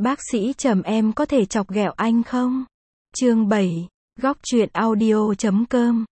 Bác sĩ Trầm, em có thể chọc ghẹo anh không? Chương 7, góc truyện audio.com.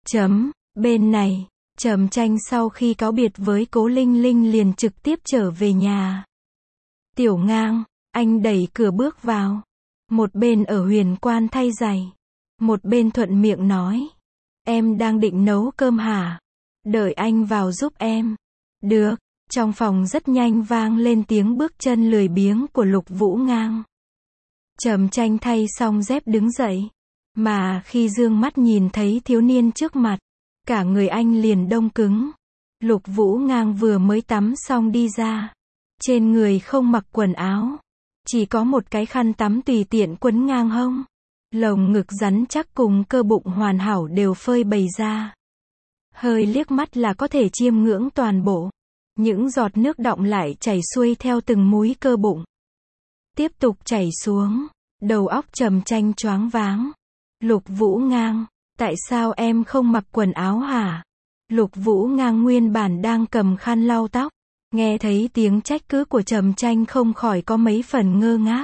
Bên này, Trầm Tranh sau khi cáo biệt với Cố Linh Linh liền trực tiếp trở về nhà. Tiểu Ngang, anh đẩy cửa bước vào. Một bên ở Huyền Quan thay giày, một bên thuận miệng nói. Em đang định nấu cơm hả? Đợi anh vào giúp em. Được. Trong phòng rất nhanh vang lên tiếng bước chân lười biếng của Lục Vũ Ngang. Trầm Tranh thay xong dép đứng dậy. Mà khi dương mắt nhìn thấy thiếu niên trước mặt, cả người anh liền đông cứng. Lục Vũ Ngang vừa mới tắm xong đi ra. Trên người không mặc quần áo. Chỉ có một cái khăn tắm tùy tiện quấn ngang hông. Lồng ngực rắn chắc cùng cơ bụng hoàn hảo đều phơi bày ra. Hơi liếc mắt là có thể chiêm ngưỡng toàn bộ. Những giọt nước đọng lại chảy xuôi theo từng múi cơ bụng. Tiếp tục chảy xuống. Đầu óc Trầm Tranh choáng váng. Lục Vũ Ngang, tại sao em không mặc quần áo hả? Lục Vũ Ngang nguyên bản đang cầm khăn lau tóc. Nghe thấy tiếng trách cứ của Trầm Tranh không khỏi có mấy phần ngơ ngác.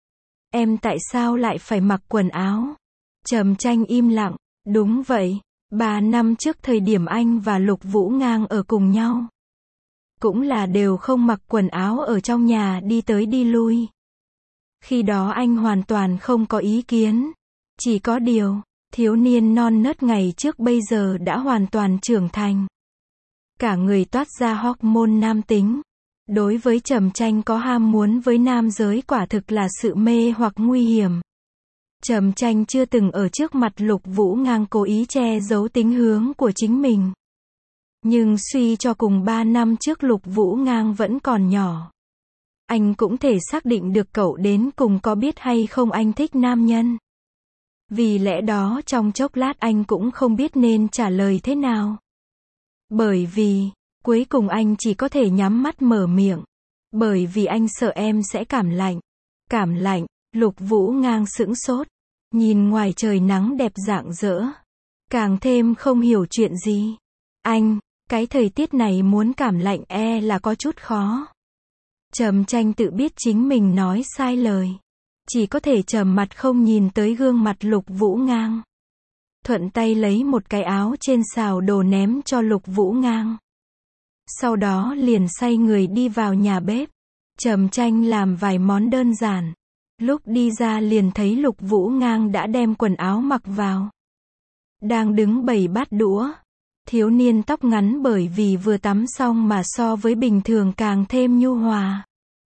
Em tại sao lại phải mặc quần áo? Trầm Tranh im lặng. Đúng vậy, 3 năm trước thời điểm anh và Lục Vũ Ngang ở cùng nhau, cũng là đều không mặc quần áo ở trong nhà đi tới đi lui. Khi đó anh hoàn toàn không có ý kiến. Chỉ có điều, thiếu niên non nớt ngày trước bây giờ đã hoàn toàn trưởng thành. Cả người toát ra hormone nam tính. Đối với Trầm Tranh có ham muốn với nam giới quả thực là sự mê hoặc nguy hiểm. Trầm Tranh chưa từng ở trước mặt Lục Vũ Ngang cố ý che giấu tính hướng của chính mình. Nhưng suy cho cùng 3 năm trước Lục Vũ Ngang vẫn còn nhỏ. Anh cũng thể xác định được cậu đến cùng có biết hay không anh thích nam nhân. Vì lẽ đó trong chốc lát anh cũng không biết nên trả lời thế nào. Bởi vì, cuối cùng anh chỉ có thể nhắm mắt mở miệng. Bởi vì anh sợ em sẽ cảm lạnh. Cảm lạnh, Lục Vũ Ngang sững sốt. Nhìn ngoài trời nắng đẹp rạng rỡ. Càng thêm không hiểu chuyện gì. Anh, cái thời tiết này muốn cảm lạnh là có chút khó. Trầm Tranh tự biết chính mình nói sai lời. Chỉ có thể trầm mặt không nhìn tới gương mặt Lục Vũ Ngang. Thuận tay lấy một cái áo trên xào đồ ném cho Lục Vũ Ngang. Sau đó liền xoay người đi vào nhà bếp. Trầm Tranh làm vài món đơn giản. Lúc đi ra liền thấy Lục Vũ Ngang đã đem quần áo mặc vào. Đang đứng bày bát đũa. Thiếu niên tóc ngắn bởi vì vừa tắm xong mà so với bình thường càng thêm nhu hòa.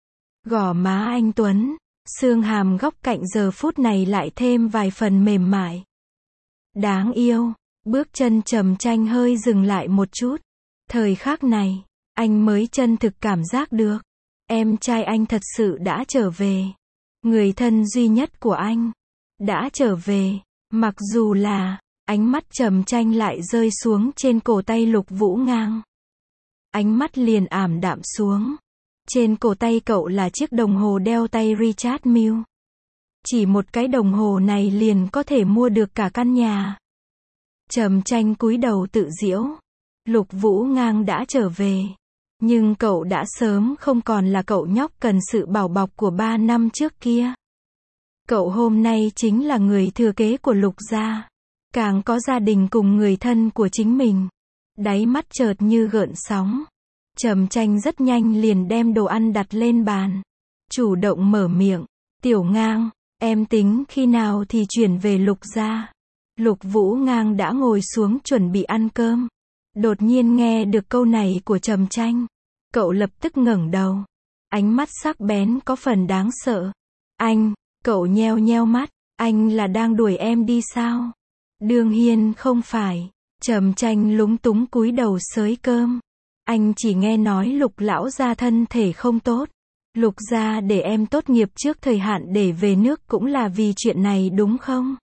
Gò má anh tuấn, xương hàm góc cạnh giờ phút này lại thêm vài phần mềm mại. Đáng yêu. Bước chân Trầm Tranh hơi dừng lại một chút. Thời khắc này, anh mới chân thực cảm giác được. Em trai anh thật sự đã trở về. Người thân duy nhất của anh đã trở về. Mặc dù là, ánh mắt Trầm Tranh lại rơi xuống trên cổ tay Lục Vũ Ngang. Ánh mắt liền ảm đạm xuống. Trên cổ tay cậu là chiếc đồng hồ đeo tay Richard Mille. Chỉ một cái đồng hồ này liền có thể mua được cả căn nhà. Trầm Tranh cúi đầu tự giễu. Lục Vũ Ngang đã trở về. Nhưng cậu đã sớm không còn là cậu nhóc cần sự bảo bọc của 3 năm trước kia. Cậu hôm nay chính là người thừa kế của Lục gia. Càng có gia đình cùng người thân của chính mình. Đáy mắt chợt như gợn sóng. Trầm Tranh rất nhanh liền đem đồ ăn đặt lên bàn. Chủ động mở miệng. Tiểu Ngang, em tính khi nào thì chuyển về Lục gia? Lục Vũ Ngang đã ngồi xuống chuẩn bị ăn cơm. Đột nhiên nghe được câu này của Trầm Tranh. Cậu lập tức ngẩng đầu. Ánh mắt sắc bén có phần đáng sợ. Anh, cậu nheo nheo mắt. Anh là đang đuổi em đi sao? Đương nhiên không phải. Trầm Tranh lúng túng cúi đầu xới cơm. Anh chỉ nghe nói Lục lão gia thân thể không tốt. Lục gia để em tốt nghiệp trước thời hạn để về nước cũng là vì chuyện này đúng không?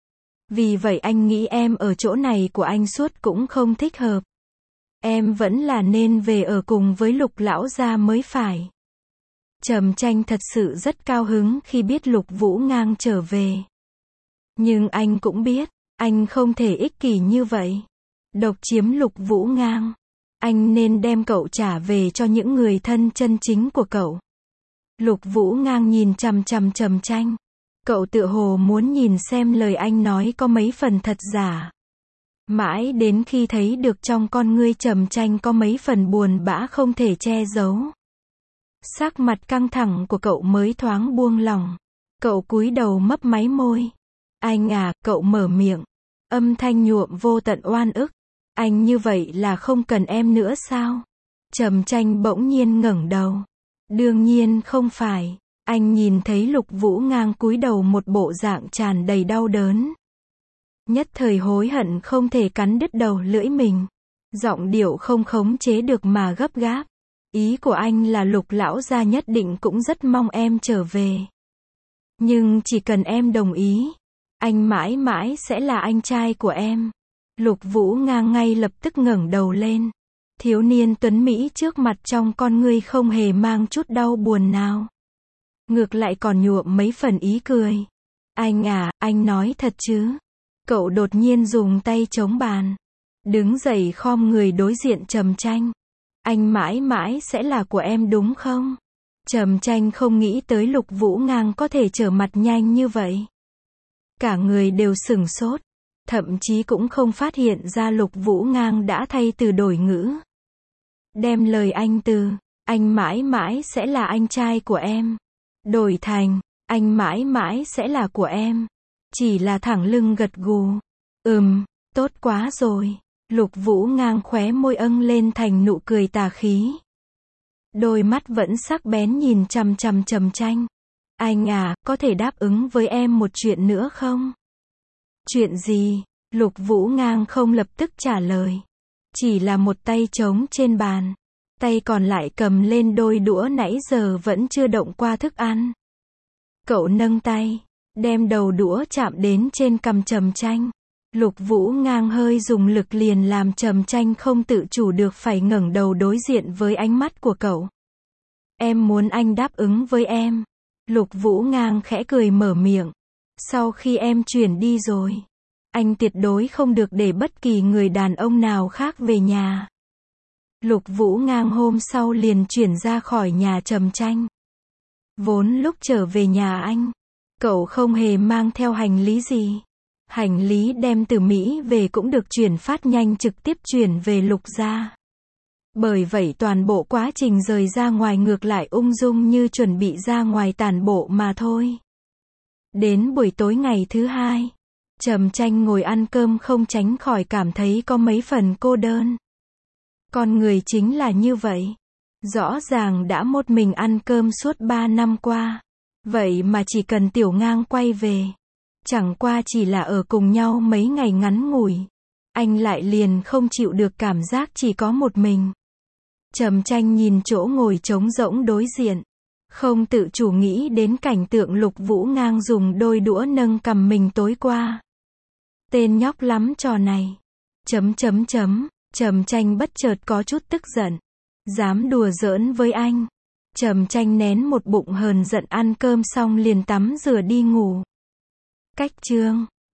Vì vậy anh nghĩ em ở chỗ này của anh suốt cũng không thích hợp. Em vẫn là nên về ở cùng với Lục lão gia mới phải. Trầm Tranh thật sự rất cao hứng khi biết Lục Vũ Ngang trở về. Nhưng anh cũng biết, anh không thể ích kỷ như vậy. Độc chiếm Lục Vũ Ngang. Anh nên đem cậu trả về cho những người thân chân chính của cậu. Lục Vũ Ngang nhìn chằm chằm Trầm Tranh. Cậu tựa hồ muốn nhìn xem lời anh nói có mấy phần thật giả. Mãi đến khi thấy được trong con ngươi Trầm Tranh có mấy phần buồn bã không thể che giấu. Sắc mặt căng thẳng của cậu mới thoáng buông lỏng. Cậu cúi đầu mấp máy môi. Anh à, cậu mở miệng. Âm thanh nhuộm vô tận oan ức. Anh như vậy là không cần em nữa sao? Trầm Tranh bỗng nhiên ngẩng đầu. Đương nhiên không phải. Anh nhìn thấy Lục Vũ Ngang cúi đầu một bộ dạng tràn đầy đau đớn. Nhất thời hối hận không thể cắn đứt đầu lưỡi mình. Giọng điệu không khống chế được mà gấp gáp. Ý của anh là Lục lão gia nhất định cũng rất mong em trở về. Nhưng chỉ cần em đồng ý, anh mãi mãi sẽ là anh trai của em. Lục Vũ Ngang ngay lập tức ngẩng đầu lên. Thiếu niên tuấn Mỹ trước mặt trong con ngươi không hề mang chút đau buồn nào. Ngược lại còn nhuộm mấy phần ý cười. Anh à, anh nói thật chứ? Cậu đột nhiên dùng tay chống bàn. Đứng dậy khom người đối diện Trầm Tranh. Anh mãi mãi sẽ là của em đúng không? Trầm Tranh không nghĩ tới Lục Vũ Ngang có thể trở mặt nhanh như vậy. Cả người đều sửng sốt. Thậm chí cũng không phát hiện ra Lục Vũ Ngang đã thay từ đổi ngữ. Đem lời anh từ, anh mãi mãi sẽ là anh trai của em. Đổi thành, anh mãi mãi sẽ là của em. Chỉ là thẳng lưng gật gù. Tốt quá rồi. Lục Vũ Ngang khóe môi âng lên thành nụ cười tà khí. Đôi mắt vẫn sắc bén nhìn chằm chằm Trầm Tranh. Anh à, có thể đáp ứng với em một chuyện nữa không? Chuyện gì? Lục Vũ Ngang không lập tức trả lời. Chỉ là một tay trống trên bàn. Tay còn lại cầm lên đôi đũa nãy giờ vẫn chưa động qua thức ăn. Cậu nâng tay, đem đầu đũa chạm đến trên cằm Trầm Tranh. Lục Vũ Ngang hơi dùng lực liền làm Trầm Tranh không tự chủ được phải ngẩng đầu đối diện với ánh mắt của cậu. Em muốn anh đáp ứng với em. Lục Vũ Ngang khẽ cười mở miệng. Sau khi em chuyển đi rồi, anh tuyệt đối không được để bất kỳ người đàn ông nào khác về nhà. Lục Vũ Ngang hôm sau liền chuyển ra khỏi nhà Trầm Tranh. Vốn lúc trở về nhà anh, cậu không hề mang theo hành lý gì. Hành lý đem từ Mỹ về cũng được chuyển phát nhanh trực tiếp chuyển về Lục gia. Bởi vậy toàn bộ quá trình rời ra ngoài ngược lại ung dung như chuẩn bị ra ngoài tản bộ mà thôi. Đến buổi tối ngày thứ hai, Trầm Tranh ngồi ăn cơm không tránh khỏi cảm thấy có mấy phần cô đơn. Con người chính là như vậy. Rõ ràng đã một mình ăn cơm suốt 3 năm qua. Vậy mà chỉ cần Tiểu Ngang quay về, chẳng qua chỉ là ở cùng nhau mấy ngày ngắn ngủi, anh lại liền không chịu được cảm giác chỉ có một mình. Trầm Tranh nhìn chỗ ngồi trống rỗng đối diện, không tự chủ nghĩ đến cảnh tượng Lục Vũ Ngang dùng đôi đũa nâng cằm mình tối qua. Tên nhóc lắm trò này. Trầm Tranh bất chợt có chút tức giận. Dám đùa giỡn với anh. Trầm Tranh nén một bụng hờn giận ăn cơm xong liền tắm rửa đi ngủ. Cách chương